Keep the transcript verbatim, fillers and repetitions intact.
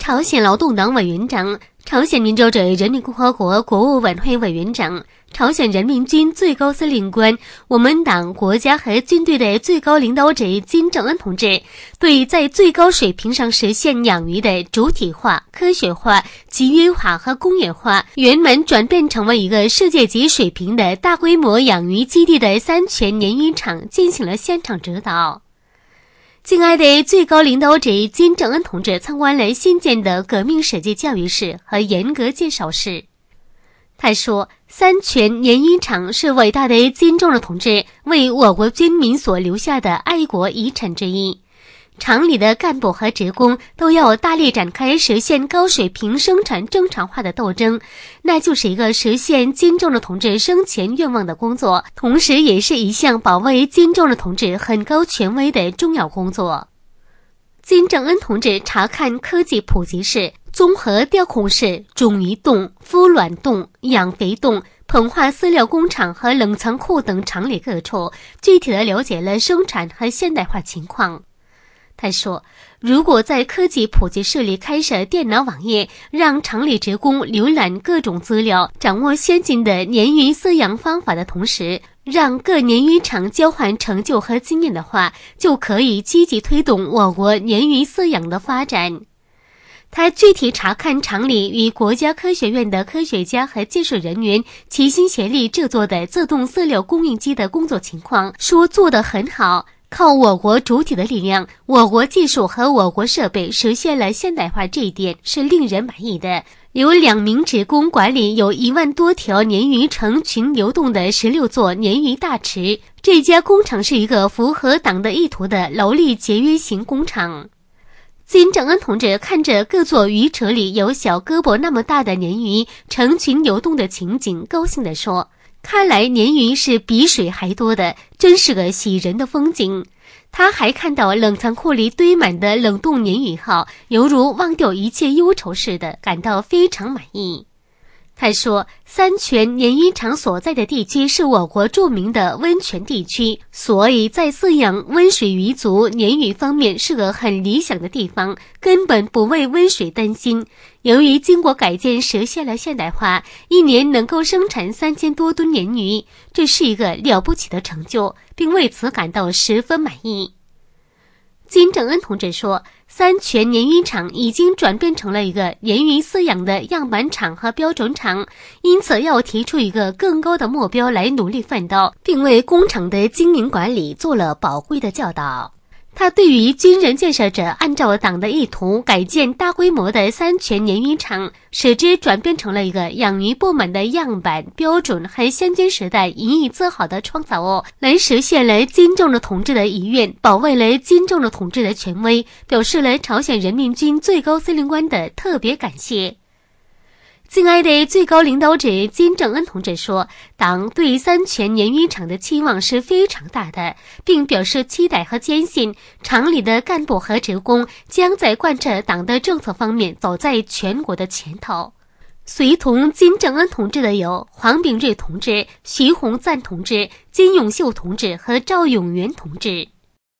朝鲜劳动党委员长、朝鲜民主主义人民共和国国务委员会委员长、朝鲜人民军最高司令官、我们党国家和军队的最高领导者金正恩同志，对在最高水平上实现养鱼的主体化、科学化、集约化和工业化，圆满转变成为一个世界级水平的大规模养鱼基地的三全鲶鱼场进行了现场指导。敬爱的最高领导者金正恩同志参观了新建的革命史迹教育室和严格介绍室。他说，三全鲶鱼场是伟大的金正日同志为我国军民所留下的爱国遗产之一。厂里的干部和职工都要大力展开实现高水平生产正常化的斗争，那就是一个实现金正日同志生前愿望的工作，同时也是一项保卫金正日同志很高权威的重要工作。金正恩同志查看科技普及室、综合调控室、种鱼洞、孵卵洞、养肥洞、膨化饲料工厂和冷藏库等厂里各处，具体地了解了生产和现代化情况。他说，如果在科技普及室里开设电脑网页，让厂里职工浏览各种资料，掌握先进的鲶鱼饲养方法的同时，让各鲶鱼场交换成就和经验的话，就可以积极推动我国鲶鱼饲养的发展。他具体查看厂里与国家科学院的科学家和技术人员齐心协力制作的自动饲料供应机的工作情况，说做得很好。靠我国主体的力量，我国技术和我国设备实现了现代化，这一点是令人满意的。有两名职工管理有一万多条鲶鱼成群游动的十六座鲶鱼大池，这家工厂是一个符合党的意图的劳力节约型工厂。金正恩同志看着各座鱼池里有小胳膊那么大的鲶鱼成群游动的情景，高兴地说，看来鲶鱼是比水还多的，真是个喜人的风景。他还看到冷藏库里堆满的冷冻鲶鱼号，犹如忘掉一切忧愁似的，感到非常满意。他说，三全鲶鱼场所在的地区是我国著名的温泉地区，所以在饲养温水鱼族鲶鱼方面是个很理想的地方，根本不为温水担心。由于经过改建实现了现代化，一年能够生产三千多吨鲶鱼，这是一个了不起的成就，并为此感到十分满意。金正恩同志说，三全鲶鱼场已经转变成了一个鲶鱼饲养的样板厂和标准厂，因此要提出一个更高的目标来努力奋斗，并为工厂的经营管理做了宝贵的教导。他对于军人建设者按照党的意图改建大规模的三全鲶鱼场，使之转变成了一个养鱼部门的样板、标准和先进时代引以自豪的创造物，来实现了金正日同志的遗愿，保卫了金正日同志的权威，表示了朝鲜人民军最高司令官的特别感谢。敬爱的最高领导者金正恩同志说，党对三全鲶鱼场的期望是非常大的，并表示期待和坚信厂里的干部和职工将在贯彻党的政策方面走在全国的前头。随同金正恩同志的有黄秉瑞同志、徐洪赞同志、金永秀同志和赵永元同志。